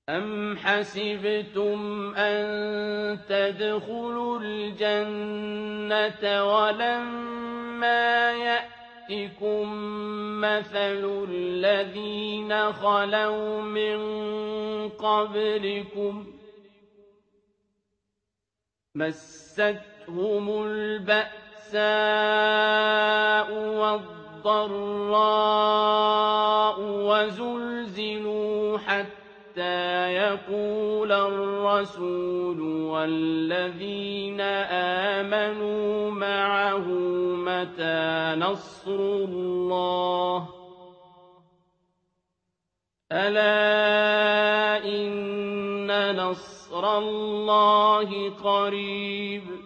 أَمْ حَسِبْتُمْ أَن تَدْخُلُوا الْجَنَّةَ وَلَمَّا يَأْتِكُم مَّثَلُ الَّذِينَ خَلَوْا مِن قَبْلِكُم مَّسَّتْهُمُ الْبَأْسَاءُ وَالضَّرَّاءُ وَزُلْزِلُوا حَتَّىٰ يَقُولَ الرَّسُولُ وَالَّذِينَ آمَنُوا مَعَهُ مَتَىٰ نَصْرُ اللَّهِ ۗ أَلَا إِنَّ نَصْرَ اللَّهِ قَرِيبٌ